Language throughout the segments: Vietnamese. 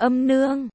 Âm nương,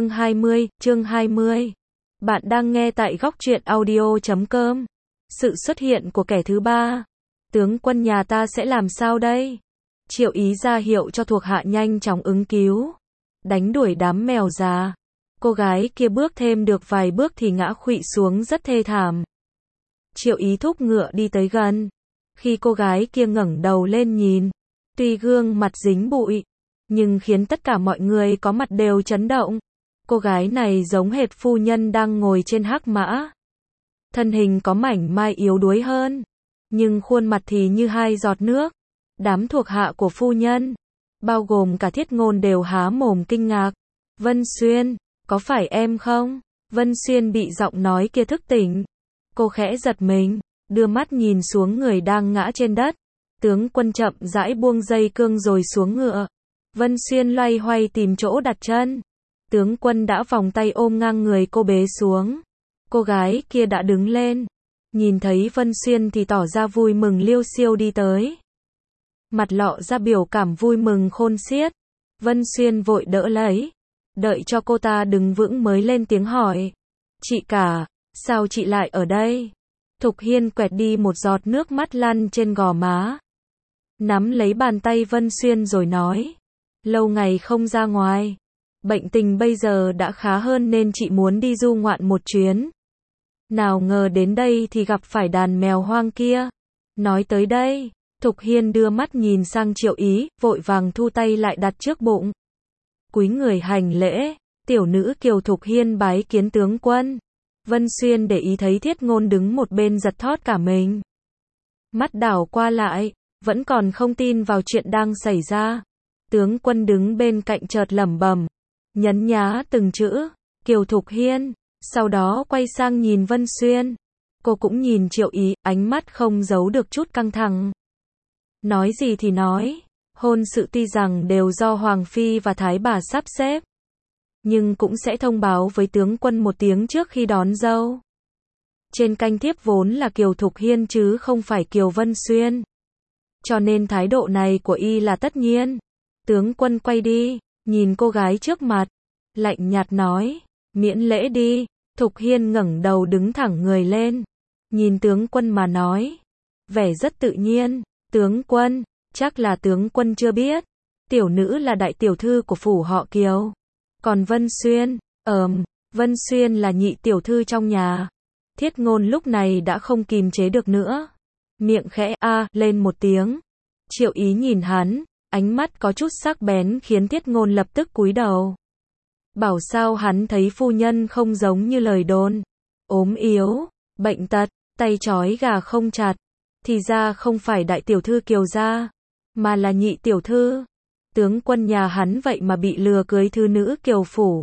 chương 20. Bạn đang nghe tại góc truyện audio.com. Sự xuất hiện của kẻ thứ ba. Tướng quân nhà ta sẽ làm sao đây? Triệu Ý ra hiệu cho thuộc hạ nhanh chóng ứng cứu. Đánh đuổi đám mèo già. Cô gái kia bước thêm được vài bước thì ngã khuỵu xuống rất thê thảm. Triệu Ý thúc ngựa đi tới gần. Khi cô gái kia ngẩng đầu lên nhìn, tuy gương mặt dính bụi, nhưng khiến tất cả mọi người có mặt đều chấn động. Cô gái này giống hệt phu nhân đang ngồi trên hắc mã. Thân hình có mảnh mai yếu đuối hơn, nhưng khuôn mặt thì như hai giọt nước. Đám thuộc hạ của phu nhân, bao gồm cả Thiết Ngôn đều há mồm kinh ngạc. Vân Xuyên, có phải em không? Vân Xuyên bị giọng nói kia thức tỉnh. Cô khẽ giật mình, đưa mắt nhìn xuống người đang ngã trên đất. Tướng quân chậm rãi buông dây cương rồi xuống ngựa. Vân Xuyên loay hoay tìm chỗ đặt chân. Tướng quân đã vòng tay ôm ngang người cô bế xuống. Cô gái kia đã đứng lên. Nhìn thấy Vân Xuyên thì tỏ ra vui mừng liêu xiêu đi tới. Mặt lọ ra biểu cảm vui mừng khôn xiết. Vân Xuyên vội đỡ lấy. Đợi cho cô ta đứng vững mới lên tiếng hỏi. Chị cả, sao chị lại ở đây? Thục Hiên quẹt đi một giọt nước mắt lăn trên gò má. Nắm lấy bàn tay Vân Xuyên rồi nói. Lâu ngày không ra ngoài. Bệnh tình bây giờ đã khá hơn nên chị muốn đi du ngoạn một chuyến. Nào ngờ đến đây thì gặp phải đàn mèo hoang kia. Nói tới đây, Thục Hiên đưa mắt nhìn sang Triệu Ý, vội vàng thu tay lại đặt trước bụng. Cúi người hành lễ, tiểu nữ Kiều Thục Hiên bái kiến tướng quân. Vân Xuyên để ý thấy Thiết Ngôn đứng một bên giật thót cả mình. Mắt đảo qua lại, vẫn còn không tin vào chuyện đang xảy ra. Tướng quân đứng bên cạnh chợt lẩm bẩm, nhấn nhá từng chữ, Kiều Thục Hiên, sau đó quay sang nhìn Vân Xuyên. Cô cũng nhìn Triệu Ý, ánh mắt không giấu được chút căng thẳng. Nói gì thì nói, hôn sự tuy rằng đều do Hoàng Phi và Thái bà sắp xếp, nhưng cũng sẽ thông báo với tướng quân một tiếng trước khi đón dâu. Trên canh thiếp vốn là Kiều Thục Hiên chứ không phải Kiều Vân Xuyên. Cho nên thái độ này của y là tất nhiên. Tướng quân quay đi, nhìn cô gái trước mặt, lạnh nhạt nói, miễn lễ đi. Thục Hiên ngẩng đầu đứng thẳng người lên, nhìn tướng quân mà nói, vẻ rất tự nhiên. Tướng quân, chắc là tướng quân chưa biết, tiểu nữ là đại tiểu thư của phủ họ Kiều. Còn Vân Xuyên, Vân Xuyên là nhị tiểu thư trong nhà. Thiết Ngôn lúc này đã không kìm chế được nữa. Miệng khẽ lên một tiếng. Triệu Ý nhìn hắn, ánh mắt có chút sắc bén khiến Thiết Ngôn lập tức cúi đầu. Bảo sao hắn thấy phu nhân không giống như lời đồn. Ốm yếu, bệnh tật, tay trói gà không chặt. Thì ra không phải đại tiểu thư Kiều gia, mà là nhị tiểu thư. Tướng quân nhà hắn vậy mà bị lừa cưới thư nữ Kiều phủ.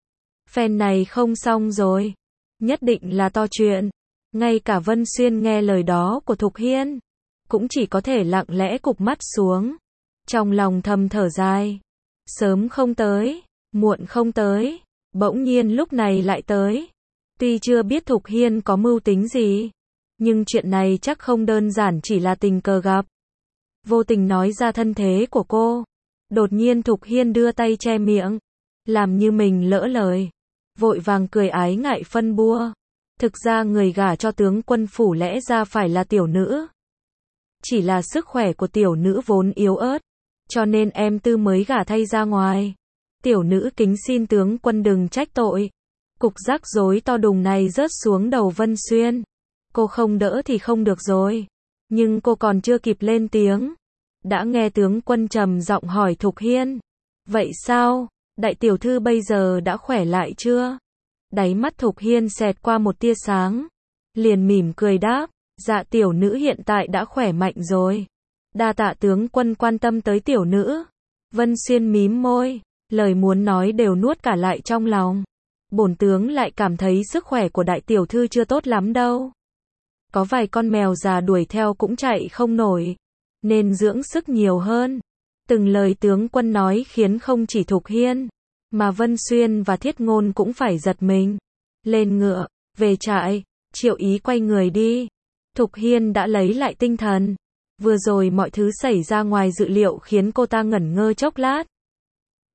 Phen này không xong rồi. Nhất định là to chuyện. Ngay cả Vân Xuyên nghe lời đó của Thục Hiên, cũng chỉ có thể lặng lẽ cụp mắt xuống. Trong lòng thầm thở dài. Sớm không tới, muộn không tới, bỗng nhiên lúc này lại tới. Tuy chưa biết Thục Hiên có mưu tính gì, nhưng chuyện này chắc không đơn giản chỉ là tình cờ gặp. Vô tình nói ra thân thế của cô. Đột nhiên Thục Hiên đưa tay che miệng, làm như mình lỡ lời. Vội vàng cười ái ngại phân bua. Thực ra người gả cho tướng quân phủ lẽ ra phải là tiểu nữ. Chỉ là sức khỏe của tiểu nữ vốn yếu ớt, cho nên em Tư mới gả thay ra ngoài. Tiểu nữ kính xin tướng quân đừng trách tội. Cục rắc rối to đùng này rớt xuống đầu Vân Xuyên. Cô không đỡ thì không được rồi. Nhưng cô còn chưa kịp lên tiếng, đã nghe tướng quân trầm giọng hỏi Thục Hiên. Vậy sao, đại tiểu thư bây giờ đã khỏe lại chưa? Đáy mắt Thục Hiên xẹt qua một tia sáng. Liền mỉm cười đáp, dạ tiểu nữ hiện tại đã khỏe mạnh rồi. Đa tạ tướng quân quan tâm tới tiểu nữ. Vân Xuyên mím môi, lời muốn nói đều nuốt cả lại trong lòng. Bổn tướng lại cảm thấy sức khỏe của đại tiểu thư chưa tốt lắm đâu. Có vài con mèo già đuổi theo cũng chạy không nổi, nên dưỡng sức nhiều hơn. Từng lời tướng quân nói khiến không chỉ Thục Hiên, mà Vân Xuyên và Thiết Ngôn cũng phải giật mình. Lên ngựa, về trại. Triệu Ý quay người đi. Thục Hiên đã lấy lại tinh thần. Vừa rồi mọi thứ xảy ra ngoài dự liệu khiến cô ta ngẩn ngơ chốc lát.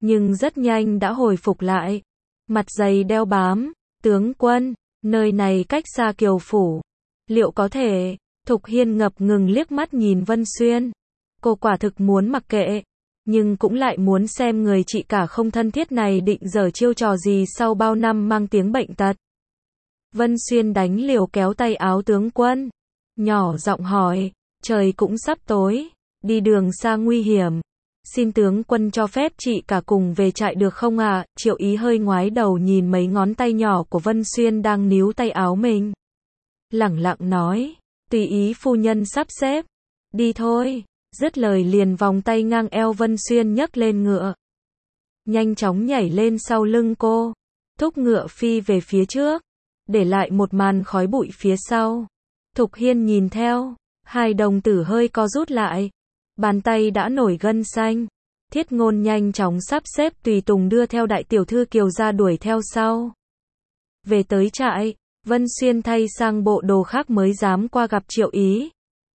nhưng rất nhanh đã hồi phục lại. Mặt dày đeo bám, tướng quân, nơi này cách xa Kiều Phủ. Liệu có thể? Thục Hiên ngập ngừng liếc mắt nhìn Vân Xuyên. Cô quả thực muốn mặc kệ, nhưng cũng lại muốn xem người chị cả không thân thiết này định giở chiêu trò gì sau bao năm mang tiếng bệnh tật. Vân Xuyên đánh liều kéo tay áo tướng quân, nhỏ giọng hỏi, trời cũng sắp tối, đi đường xa nguy hiểm, xin tướng quân cho phép chị cả cùng về trại được không ạ? Triệu Ý hơi ngoái đầu nhìn mấy ngón tay nhỏ của Vân Xuyên đang níu tay áo mình. Lẳng lặng nói, tùy ý phu nhân sắp xếp, đi thôi. Dứt lời liền vòng tay ngang eo Vân Xuyên nhấc lên ngựa, nhanh chóng nhảy lên sau lưng cô, thúc ngựa phi về phía trước, để lại một màn khói bụi phía sau. Thục Hiên nhìn theo, hai đồng tử hơi co rút lại, bàn tay đã nổi gân xanh. Thiết Ngôn nhanh chóng sắp xếp tùy tùng đưa theo đại tiểu thư Kiều gia đuổi theo sau. Về tới trại, Vân Xuyên thay sang bộ đồ khác mới dám qua gặp Triệu Ý.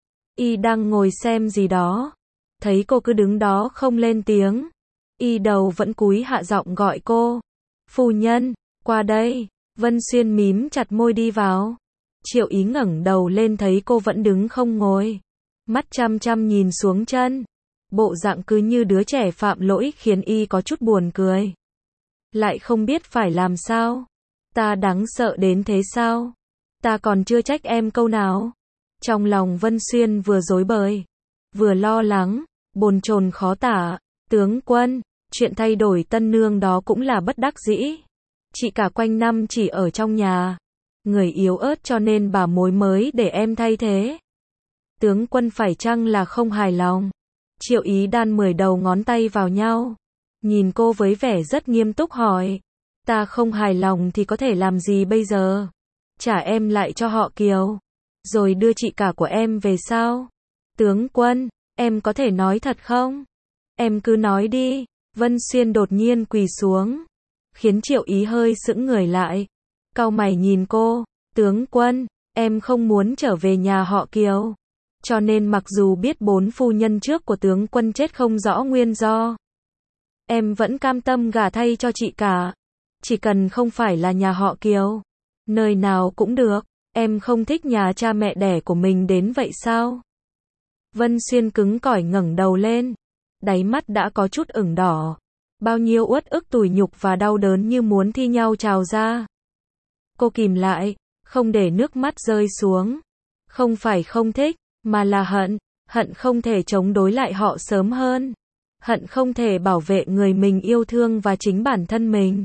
Y đang ngồi xem gì đó, thấy cô cứ đứng đó không lên tiếng, Y đầu vẫn cúi hạ giọng gọi cô. Phu nhân, qua đây. Vân Xuyên mím chặt môi đi vào. Triệu Ý ngẩng đầu lên thấy cô vẫn đứng không ngồi, mắt chăm chăm nhìn xuống chân. Bộ dạng cứ như đứa trẻ phạm lỗi khiến Y có chút buồn cười. Lại không biết phải làm sao. Ta đáng sợ đến thế sao? Ta còn chưa trách em câu nào. Trong lòng Vân Xuyên vừa rối bời, vừa lo lắng, bồn chồn khó tả. Tướng quân, chuyện thay đổi tân nương đó cũng là bất đắc dĩ. Chị cả quanh năm chỉ ở trong nhà, người yếu ớt cho nên bà mối mới để em thay thế. Tướng quân phải chăng là không hài lòng? Triệu Ý đan 10 đầu ngón tay vào nhau, nhìn cô với vẻ rất nghiêm túc hỏi. Ta không hài lòng thì có thể làm gì bây giờ? Trả em lại cho họ Kiều, rồi đưa chị cả của em về sao? Tướng quân, em có thể nói thật không? Em cứ nói đi. Vân Xuyên đột nhiên quỳ xuống, khiến Triệu Ý hơi sững người lại, cau mày nhìn cô. Tướng quân, em không muốn trở về nhà họ Kiều, cho nên mặc dù biết 4 phu nhân trước của tướng quân chết không rõ nguyên do, em vẫn cam tâm gả thay cho chị cả. Chỉ cần không phải là nhà họ Kiều, nơi nào cũng được. Em không thích nhà cha mẹ đẻ của mình đến vậy sao? Vân Xuyên cứng cỏi ngẩng đầu lên, đáy mắt đã có chút ửng đỏ, bao nhiêu uất ức tủi nhục và đau đớn như muốn thi nhau trào ra. Cô kìm lại, không để nước mắt rơi xuống. Không phải không thích, mà là hận, hận không thể chống đối lại họ sớm hơn, hận không thể bảo vệ người mình yêu thương và chính bản thân mình.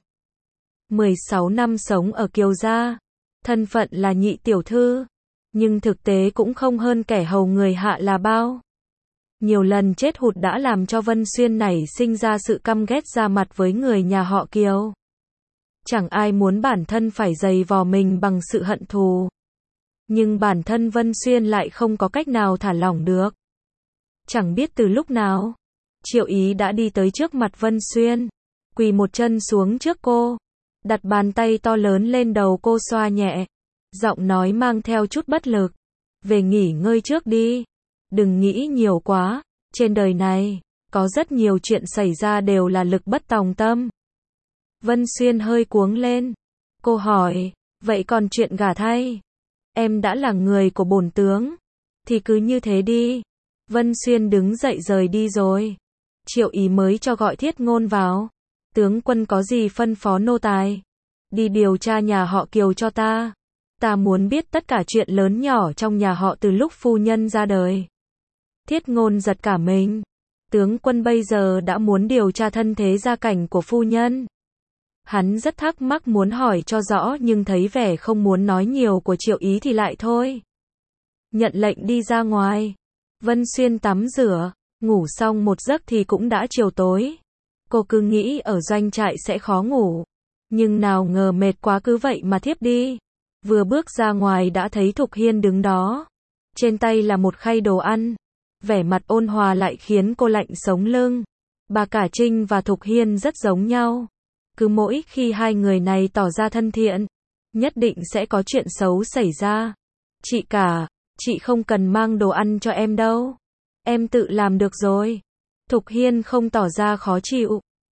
16 năm sống ở Kiều gia, thân phận là nhị tiểu thư, nhưng thực tế cũng không hơn kẻ hầu người hạ là bao. Nhiều lần chết hụt đã làm cho Vân Xuyên nảy sinh ra sự căm ghét ra mặt với người nhà họ Kiều. Chẳng ai muốn bản thân phải giày vò mình bằng sự hận thù. Nhưng bản thân Vân Xuyên lại không có cách nào thả lỏng được. Chẳng biết từ lúc nào, Triệu Ý đã đi tới trước mặt Vân Xuyên, quỳ một chân xuống trước cô, đặt bàn tay to lớn lên đầu cô xoa nhẹ, giọng nói mang theo chút bất lực. Về nghỉ ngơi trước đi, đừng nghĩ nhiều quá, trên đời này, có rất nhiều chuyện xảy ra đều là lực bất tòng tâm. Vân Xuyên hơi cuống lên, cô hỏi, vậy còn chuyện gả thay? Em đã là người của bổn tướng, thì cứ như thế đi. Vân Xuyên đứng dậy rời đi rồi. Triệu Ý mới cho gọi Thiết Ngôn vào. Tướng quân có gì phân phó nô tài? Đi điều tra nhà họ Kiều cho ta. Ta muốn biết tất cả chuyện lớn nhỏ trong nhà họ từ lúc phu nhân ra đời. Thiết Ngôn giật cả mình. Tướng quân bây giờ đã muốn điều tra thân thế gia cảnh của phu nhân. Hắn rất thắc mắc muốn hỏi cho rõ nhưng thấy vẻ không muốn nói nhiều của Triệu Ý thì lại thôi. Nhận lệnh đi ra ngoài. Vân Xuyên tắm rửa, ngủ xong một giấc thì cũng đã chiều tối. Cô cứ nghĩ ở doanh trại sẽ khó ngủ, nhưng nào ngờ mệt quá cứ vậy mà thiếp đi. Vừa bước ra ngoài đã thấy Thục Hiên đứng đó. Trên tay là một khay đồ ăn. Vẻ mặt ôn hòa lại khiến cô lạnh sống lưng. Bà cả Trinh và Thục Hiên rất giống nhau. Cứ mỗi khi hai người này tỏ ra thân thiện, nhất định sẽ có chuyện xấu xảy ra. Chị cả, chị không cần mang đồ ăn cho em đâu. Em tự làm được rồi. Thục Hiên không tỏ ra khó chịu,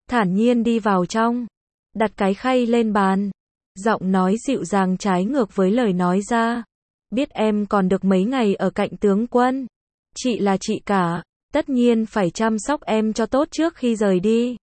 thản nhiên đi vào trong, đặt cái khay lên bàn. Giọng nói dịu dàng trái ngược với lời nói ra. Biết em còn được mấy ngày ở cạnh tướng quân. Chị là chị cả, tất nhiên phải chăm sóc em cho tốt trước khi rời đi.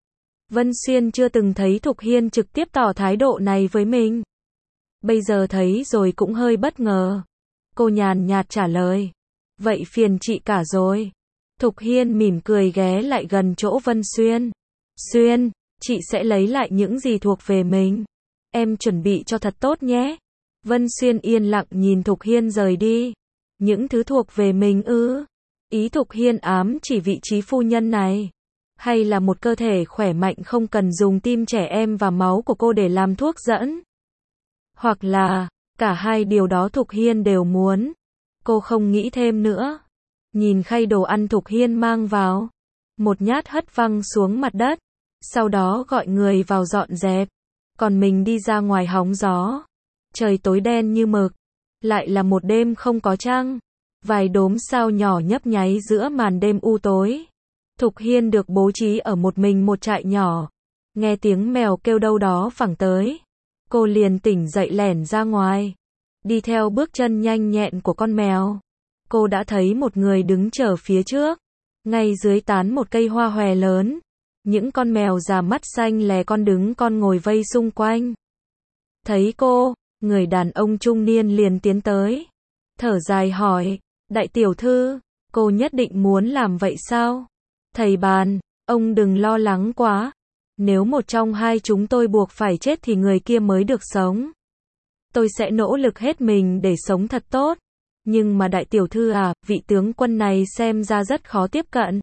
Vân Xuyên chưa từng thấy Thục Hiên trực tiếp tỏ thái độ này với mình. Bây giờ thấy rồi cũng hơi bất ngờ. Cô nhàn nhạt trả lời. Vậy phiền chị cả rồi. Thục Hiên mỉm cười ghé lại gần chỗ Vân Xuyên. Xuyên, chị sẽ lấy lại những gì thuộc về mình. Em chuẩn bị cho thật tốt nhé. Vân Xuyên yên lặng nhìn Thục Hiên rời đi. Những thứ thuộc về mình ư? Ý Thục Hiên ám chỉ vị trí phu nhân này. Hay là một cơ thể khỏe mạnh không cần dùng tim trẻ em và máu của cô để làm thuốc dẫn? Hoặc là, cả hai điều đó Thục Hiên đều muốn. Cô không nghĩ thêm nữa. Nhìn khay đồ ăn Thục Hiên mang vào. Một nhát hất văng xuống mặt đất. Sau đó gọi người vào dọn dẹp. Còn mình đi ra ngoài hóng gió. Trời tối đen như mực. Lại là một đêm không có trăng. Vài đốm sao nhỏ nhấp nháy giữa màn đêm u tối. Thục Hiên được bố trí ở một mình một trại nhỏ. Nghe tiếng mèo kêu đâu đó phẳng tới. Cô liền tỉnh dậy lẻn ra ngoài. Đi theo bước chân nhanh nhẹn của con mèo. Cô đã thấy một người đứng chờ phía trước. Ngay dưới tán một cây hoa hòe lớn. Những con mèo già mắt xanh lè con đứng con ngồi vây xung quanh. Thấy cô, người đàn ông trung niên liền tiến tới. Thở dài hỏi, đại tiểu thư, cô nhất định muốn làm vậy sao? Thầy Bàn, ông đừng lo lắng quá. Nếu một trong hai chúng tôi buộc phải chết thì người kia mới được sống. Tôi sẽ nỗ lực hết mình để sống thật tốt. Nhưng mà đại tiểu thư à, vị tướng quân này xem ra rất khó tiếp cận.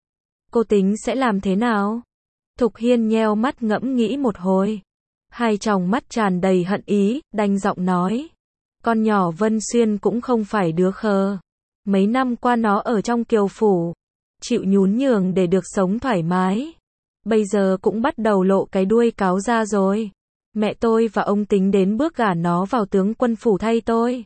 Cô tính sẽ làm thế nào? Thục Hiên nheo mắt ngẫm nghĩ một hồi. Hai tròng mắt tràn đầy hận ý, đanh giọng nói. Con nhỏ Vân Xuyên cũng không phải đứa khờ. Mấy năm qua nó ở trong kiều phủ. Chịu nhún nhường để được sống thoải mái. Bây giờ cũng bắt đầu lộ cái đuôi cáo ra rồi. Mẹ tôi và ông tính đến bước gả nó vào tướng quân phủ thay tôi.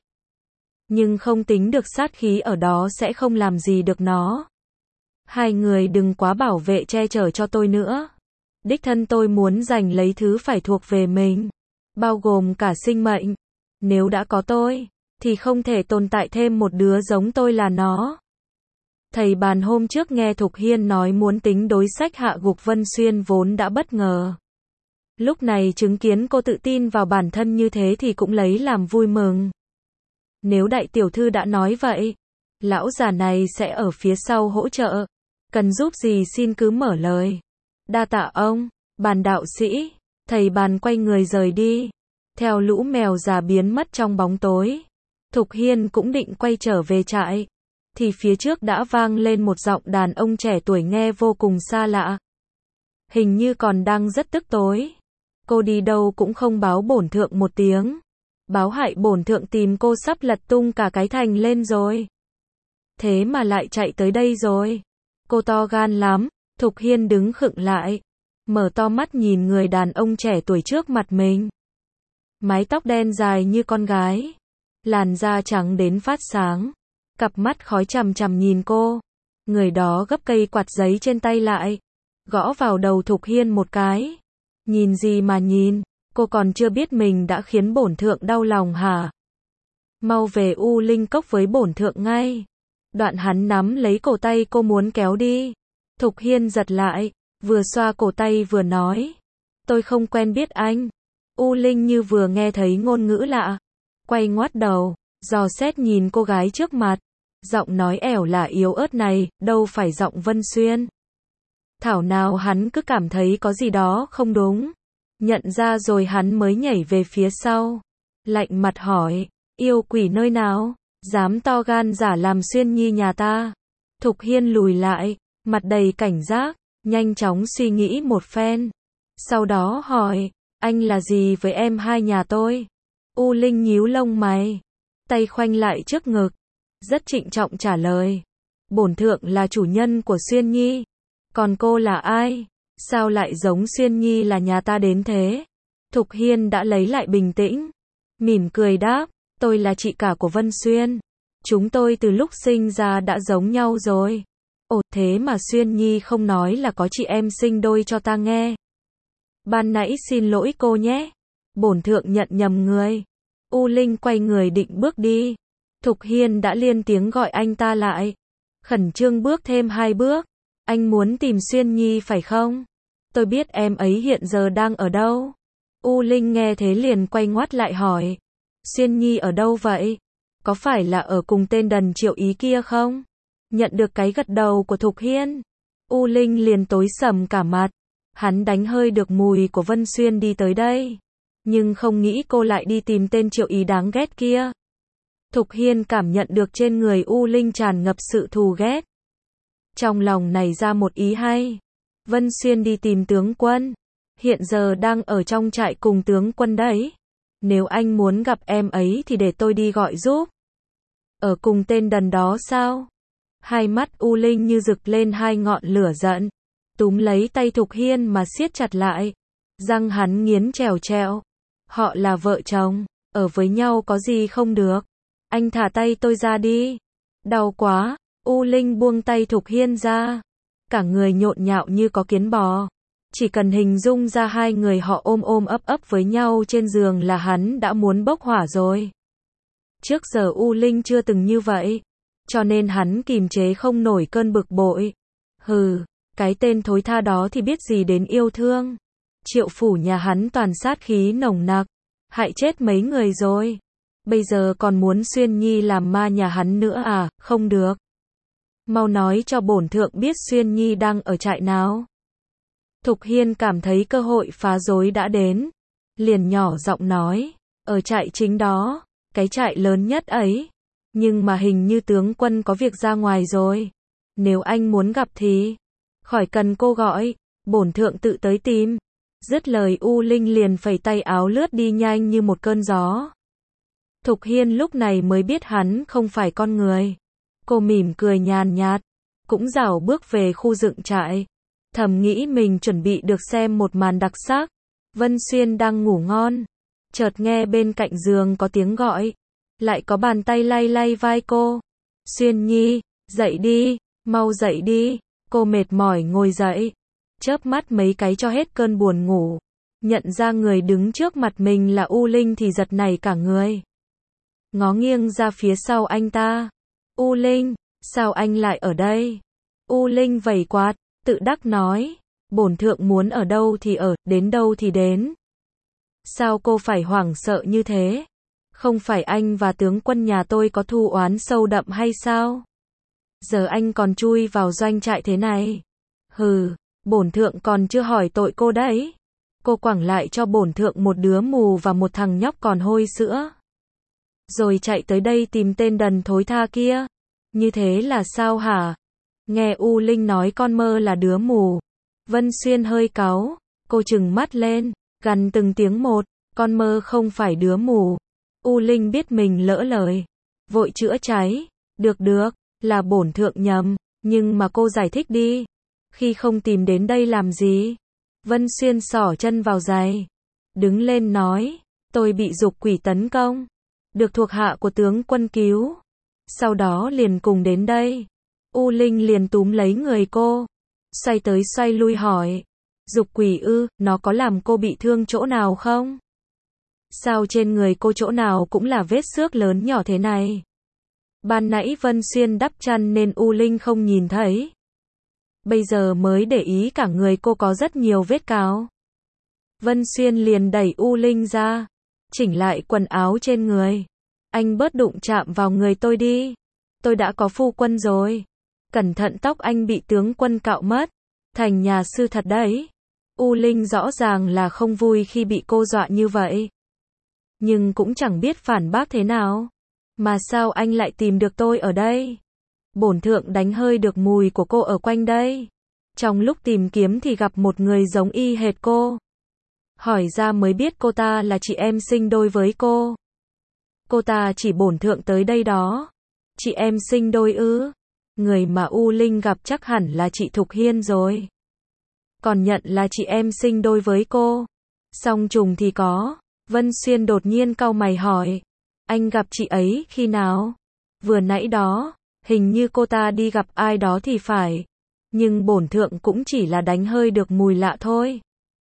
Nhưng không tính được sát khí ở đó sẽ không làm gì được nó. Hai người đừng quá bảo vệ che chở cho tôi nữa. Đích thân tôi muốn giành lấy thứ phải thuộc về mình. Bao gồm cả sinh mệnh. Nếu đã có tôi, thì không thể tồn tại thêm một đứa giống tôi là nó. Thầy Bàn hôm trước nghe Thục Hiên nói muốn tính đối sách hạ gục Vân Xuyên vốn đã bất ngờ. Lúc này chứng kiến cô tự tin vào bản thân như thế thì cũng lấy làm vui mừng. Nếu đại tiểu thư đã nói vậy, lão già này sẽ ở phía sau hỗ trợ. Cần giúp gì xin cứ mở lời. Đa tạ ông, Bàn đạo sĩ. Thầy Bàn quay người rời đi. Theo lũ mèo già biến mất trong bóng tối. Thục Hiên cũng định quay trở về trại. Thì phía trước đã vang lên một giọng đàn ông trẻ tuổi nghe vô cùng xa lạ. Hình như còn đang rất tức tối. Cô đi đâu cũng không báo bổn thượng một tiếng. Báo hại bổn thượng tìm cô sắp lật tung cả cái thành lên rồi. Thế mà lại chạy tới đây rồi. Cô to gan lắm. Thục Hiên đứng khựng lại. Mở to mắt nhìn người đàn ông trẻ tuổi trước mặt mình. Mái tóc đen dài như con gái. Làn da trắng đến phát sáng. Cặp mắt khói chằm chằm nhìn cô. Người đó gấp cây quạt giấy trên tay lại. Gõ vào đầu Thục Hiên một cái. Nhìn gì mà nhìn, cô còn chưa biết mình đã khiến bổn thượng đau lòng hả? Mau về U Linh Cốc với bổn thượng ngay. Đoạn hắn nắm lấy cổ tay cô muốn kéo đi. Thục Hiên giật lại, vừa xoa cổ tay vừa nói. Tôi không quen biết anh. U Linh như vừa nghe thấy ngôn ngữ lạ. Quay ngoắt đầu, dò xét nhìn cô gái trước mặt. Giọng nói ẻo lả yếu ớt này, đâu phải giọng Vân Xuyên. Thảo nào hắn cứ cảm thấy có gì đó không đúng. Nhận ra rồi hắn mới nhảy về phía sau. Lạnh mặt hỏi, yêu quỷ nơi nào? Dám to gan giả làm Xuyên nhi nhà ta. Thục Hiên lùi lại, mặt đầy cảnh giác, nhanh chóng suy nghĩ một phen. Sau đó hỏi, anh là gì với em hai nhà tôi? U Linh nhíu lông mày, tay khoanh lại trước ngực, rất trịnh trọng trả lời. Bổn thượng là chủ nhân của Xuyên nhi. Còn cô là ai? Sao lại giống Xuyên nhi là nhà ta đến thế? Thục Hiên đã lấy lại bình tĩnh. Mỉm cười đáp, tôi là chị cả của Vân Xuyên. Chúng tôi từ lúc sinh ra đã giống nhau rồi. Ồ, thế mà Xuyên Nhi không nói là có chị em sinh đôi cho ta nghe. Ban nãy xin lỗi cô nhé. Bổn thượng nhận nhầm người. U Linh quay người định bước đi. Thục Hiên đã liên tiếng gọi anh ta lại. Khẩn trương bước thêm 2 bước. Anh muốn tìm Xuyên Nhi phải không? Tôi biết em ấy hiện giờ đang ở đâu. U Linh nghe thế liền quay ngoắt lại hỏi. Xuyên Nhi ở đâu vậy? Có phải là ở cùng tên đần Triệu Ý kia không? Nhận được cái gật đầu của Thục Hiên, U Linh liền tối sầm cả mặt. Hắn đánh hơi được mùi của Vân Xuyên đi tới đây, nhưng không nghĩ cô lại đi tìm tên Triệu Ý đáng ghét kia. Thục Hiên cảm nhận được trên người U Linh tràn ngập sự thù ghét. Trong lòng nảy ra một ý hay. Vân Xuyên đi tìm tướng quân, hiện giờ đang ở trong trại cùng tướng quân đấy. Nếu anh muốn gặp em ấy thì để tôi đi gọi giúp. Ở cùng tên đần đó sao? Hai mắt U Linh như rực lên 2 ngọn lửa giận, túm lấy tay Thục Hiên mà siết chặt lại. Răng hắn nghiến trèo trẹo. Họ là vợ chồng, ở với nhau có gì không được. Anh thả tay tôi ra đi. Đau quá. U Linh buông tay Thục Hiên ra. Cả người nhộn nhạo như có kiến bò. Chỉ cần hình dung ra hai người họ ôm ôm ấp ấp với nhau trên giường là hắn đã muốn bốc hỏa rồi. Trước giờ U Linh chưa từng như vậy, cho nên hắn kìm chế không nổi cơn bực bội. Hừ, cái tên thối tha đó thì biết gì đến yêu thương. Triệu phủ nhà hắn toàn sát khí nồng nặc, hại chết mấy người rồi. Bây giờ còn muốn Xuyên Nhi làm ma nhà hắn nữa à? Không được. Mau nói cho bổn thượng biết Xuyên Nhi đang ở trại nào. Thục Hiên cảm thấy cơ hội phá rối đã đến, liền nhỏ giọng nói, ở trại chính đó, cái trại lớn nhất ấy. Nhưng mà hình như tướng quân có việc ra ngoài rồi. Nếu anh muốn gặp thì khỏi cần cô gọi, bổn thượng tự tới tìm. Dứt lời U Linh liền phẩy tay áo lướt đi nhanh như một cơn gió. Thục Hiên lúc này mới biết hắn không phải con người. Cô mỉm cười nhàn nhạt, cũng rảo bước về khu dựng trại. Thầm nghĩ mình chuẩn bị được xem một màn đặc sắc. Vân Xuyên đang ngủ ngon, chợt nghe bên cạnh giường có tiếng gọi. Lại có bàn tay lay lay vai cô. Xuyên Nhi, dậy đi, mau dậy đi. Cô mệt mỏi ngồi dậy, chớp mắt mấy cái cho hết cơn buồn ngủ. Nhận ra người đứng trước mặt mình là U Linh thì giật nảy cả người. Ngó nghiêng ra phía sau anh ta. U Linh, sao anh lại ở đây? U Linh vẩy quạt, tự đắc nói. Bổn thượng muốn ở đâu thì ở, đến đâu thì đến. Sao cô phải hoảng sợ như thế? Không phải anh và tướng quân nhà tôi có thù oán sâu đậm hay sao? Giờ anh còn chui vào doanh trại thế này. Hừ, bổn thượng còn chưa hỏi tội cô đấy. Cô quẳng lại cho bổn thượng một đứa mù và một thằng nhóc còn hôi sữa. Rồi chạy tới đây tìm tên đần thối tha kia. Như thế là sao hả? Nghe U Linh nói con mơ là đứa mù. Vân Xuyên hơi cáu, cô trừng mắt lên, gằn từng tiếng một, con mơ không phải đứa mù. U Linh biết mình lỡ lời, vội chữa cháy, được, là bổn thượng nhầm, nhưng mà cô giải thích đi, khi không tìm đến đây làm gì? Vân Xuyên xỏ chân vào giày, đứng lên nói, tôi bị dục quỷ tấn công, được thuộc hạ của tướng quân cứu, sau đó liền cùng đến đây. U Linh liền túm lấy người cô, xoay tới xoay lui hỏi, dục quỷ ư, nó có làm cô bị thương chỗ nào không? Sao trên người cô chỗ nào cũng là vết xước lớn nhỏ thế này? Ban nãy Vân Xuyên đắp chăn nên U Linh không nhìn thấy. Bây giờ mới để ý cả người cô có rất nhiều vết cào. Vân Xuyên liền đẩy U Linh ra, chỉnh lại quần áo trên người. Anh bớt đụng chạm vào người tôi đi. Tôi đã có phu quân rồi. Cẩn thận tóc anh bị tướng quân cạo mất. Thành nhà sư thật đấy. U Linh rõ ràng là không vui khi bị cô dọa như vậy. Nhưng cũng chẳng biết phản bác thế nào. Mà sao anh lại tìm được tôi ở đây? Bổn thượng đánh hơi được mùi của cô ở quanh đây. Trong lúc tìm kiếm thì gặp một người giống y hệt cô. Hỏi ra mới biết cô ta là chị em sinh đôi với cô. Cô ta chỉ bổn thượng tới đây đó. Chị em sinh đôi ư? Người mà U Linh gặp chắc hẳn là chị Thục Hiên rồi. Còn nhận là chị em sinh đôi với cô. Song trùng thì có. Vân Xuyên đột nhiên cau mày hỏi. Anh gặp chị ấy khi nào? Vừa nãy đó. Hình như cô ta đi gặp ai đó thì phải. Nhưng bổn thượng cũng chỉ là đánh hơi được mùi lạ thôi.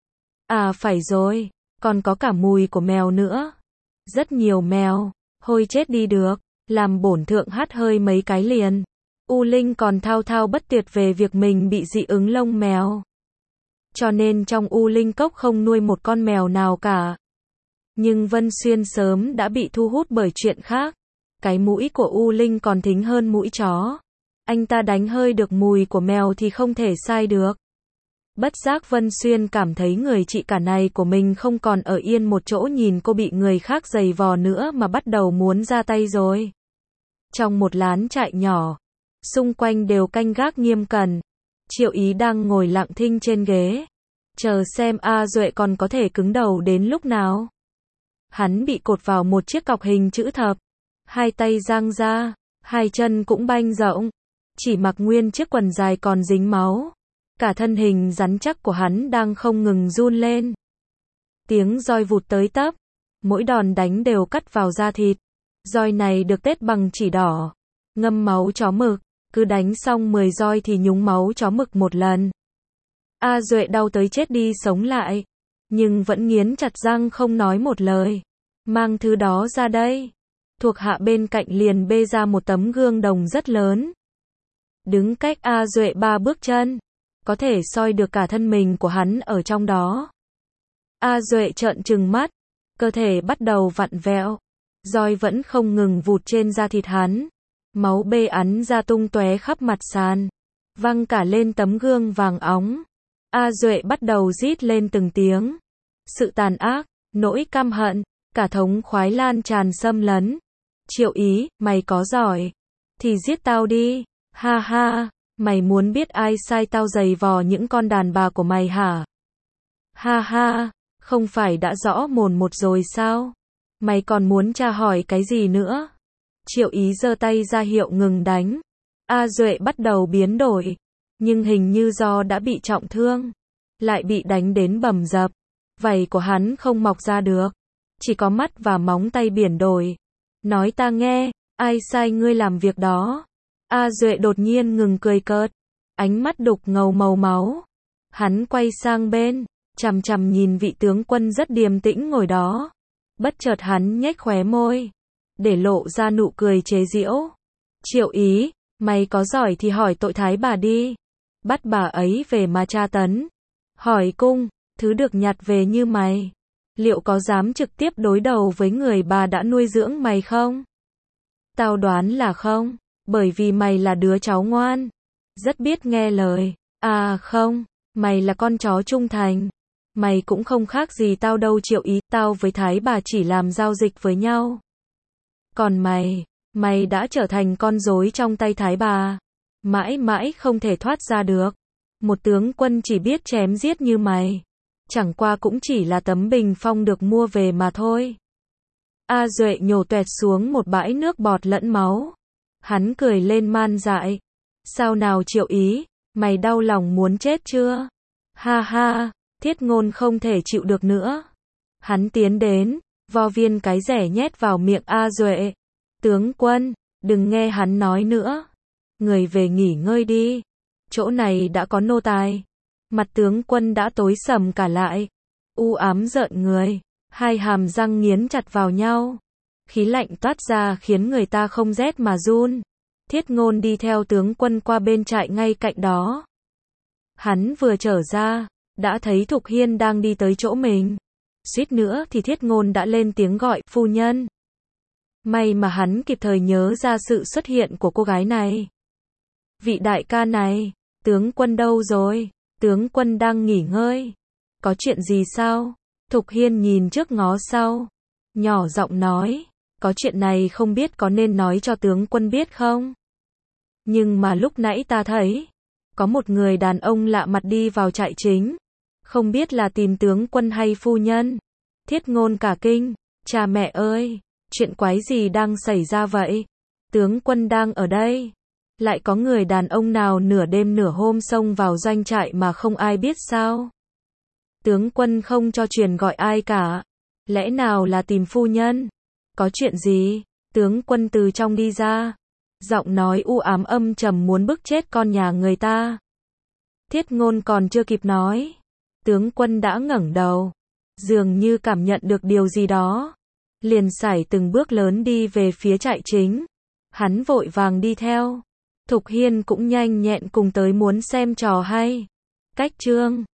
À phải rồi, còn có cả mùi của mèo nữa. Rất nhiều mèo, hôi chết đi được, làm bổn thượng hắt hơi mấy cái liền. U Linh còn thao thao bất tuyệt về việc mình bị dị ứng lông mèo. Cho nên trong U Linh cốc không nuôi một con mèo nào cả. Nhưng Vân Xuyên sớm đã bị thu hút bởi chuyện khác. Cái mũi của U Linh còn thính hơn mũi chó. Anh ta đánh hơi được mùi của mèo thì không thể sai được. Bất giác Vân Xuyên cảm thấy người chị cả này của mình không còn ở yên một chỗ nhìn cô bị người khác giày vò nữa mà bắt đầu muốn ra tay rồi. Trong một lán trại nhỏ, xung quanh đều canh gác nghiêm cẩn. Triệu Ý đang ngồi lặng thinh trên ghế, chờ xem A Duệ còn có thể cứng đầu đến lúc nào. Hắn bị cột vào một chiếc cọc hình chữ thập, hai tay dang ra, hai chân cũng banh rộng, chỉ mặc nguyên chiếc quần dài còn dính máu. Cả thân hình rắn chắc của hắn đang không ngừng run lên. Tiếng roi vụt tới tấp, mỗi đòn đánh đều cắt vào da thịt. Roi này được tết bằng chỉ đỏ, ngâm máu chó mực, cứ đánh xong 10 roi thì nhúng máu chó mực một lần. A Duệ đau tới chết đi sống lại, nhưng vẫn nghiến chặt răng không nói một lời. Mang thứ đó ra đây. Thuộc hạ bên cạnh liền bê ra một tấm gương đồng rất lớn. Đứng cách A Duệ 3 bước chân, có thể soi được cả thân mình của hắn ở trong đó. A Duệ trợn trừng mắt, cơ thể bắt đầu vặn vẹo, roi vẫn không ngừng vụt trên da thịt hắn, máu bê ắn ra tung tóe khắp mặt sàn, văng cả lên tấm gương vàng óng. A Duệ bắt đầu rít lên từng tiếng. Sự tàn ác, nỗi căm hận, cả thống khoái lan tràn xâm lấn. Triệu Ý, mày có giỏi thì giết tao đi, ha ha. Mày muốn biết ai sai tao giày vò những con đàn bà của mày hả? Ha ha, không phải đã rõ mồn một rồi sao? Mày còn muốn tra hỏi cái gì nữa? Triệu Ý giơ tay ra hiệu ngừng đánh. A Duệ bắt đầu biến đổi, nhưng hình như do đã bị trọng thương, lại bị đánh đến bầm dập. Vảy của hắn không mọc ra được, chỉ có mắt và móng tay biển đổi. Nói ta nghe, ai sai ngươi làm việc đó? A Duệ đột nhiên ngừng cười cợt, ánh mắt đục ngầu màu máu. Hắn quay sang bên, chằm chằm nhìn vị tướng quân rất điềm tĩnh ngồi đó. Bất chợt hắn nhếch khóe môi, để lộ ra nụ cười chế giễu. Triệu Ý, mày có giỏi thì hỏi tội thái bà đi. Bắt bà ấy về mà tra tấn. Hỏi cung, thứ được nhặt về như mày, liệu có dám trực tiếp đối đầu với người bà đã nuôi dưỡng mày không? Tao đoán là không. Bởi vì mày là đứa cháu ngoan, rất biết nghe lời. À không, mày là con chó trung thành. Mày cũng không khác gì tao đâu Triệu Ý, tao với thái bà chỉ làm giao dịch với nhau. Còn mày đã trở thành con rối trong tay thái bà, mãi mãi không thể thoát ra được. Một tướng quân chỉ biết chém giết như mày, chẳng qua cũng chỉ là tấm bình phong được mua về mà thôi. A Duệ nhổ toẹt xuống một bãi nước bọt lẫn máu. Hắn cười lên man dại. Sao nào Triệu Ý, mày đau lòng muốn chết chưa? Ha ha, Thiết Ngôn không thể chịu được nữa. Hắn tiến đến, vo viên cái rẻ nhét vào miệng A Duệ. Tướng quân, đừng nghe hắn nói nữa. Người về nghỉ ngơi đi. Chỗ này đã có nô tài. Mặt tướng quân đã tối sầm cả lại. U ám rợn người, hai hàm răng nghiến chặt vào nhau. Khí lạnh toát ra khiến người ta không rét mà run. Thiết Ngôn đi theo tướng quân qua bên trại ngay cạnh đó. Hắn vừa trở ra, đã thấy Thục Hiên đang đi tới chỗ mình. Suýt nữa thì Thiết Ngôn đã lên tiếng gọi, phu nhân. May mà hắn kịp thời nhớ ra sự xuất hiện của cô gái này. Vị đại ca này, tướng quân đâu rồi? Tướng quân đang nghỉ ngơi. Có chuyện gì sao? Thục Hiên nhìn trước ngó sau, nhỏ giọng nói. Có chuyện này không biết có nên nói cho tướng quân biết không? Nhưng mà lúc nãy ta thấy, có một người đàn ông lạ mặt đi vào trại chính. Không biết là tìm tướng quân hay phu nhân. Thiết Ngôn cả kinh, cha mẹ ơi, chuyện quái gì đang xảy ra vậy? Tướng quân đang ở đây. Lại có người đàn ông nào nửa đêm nửa hôm xông vào doanh trại mà không ai biết sao? Tướng quân không cho truyền gọi ai cả. Lẽ nào là tìm phu nhân? Có chuyện gì? Tướng quân từ trong đi ra. Giọng nói u ám âm trầm muốn bức chết con nhà người ta. Thiết Ngôn còn chưa kịp nói, tướng quân đã ngẩng đầu, dường như cảm nhận được điều gì đó, liền sải từng bước lớn đi về phía trại chính. Hắn vội vàng đi theo. Thục Hiên cũng nhanh nhẹn cùng tới muốn xem trò hay. Cách chương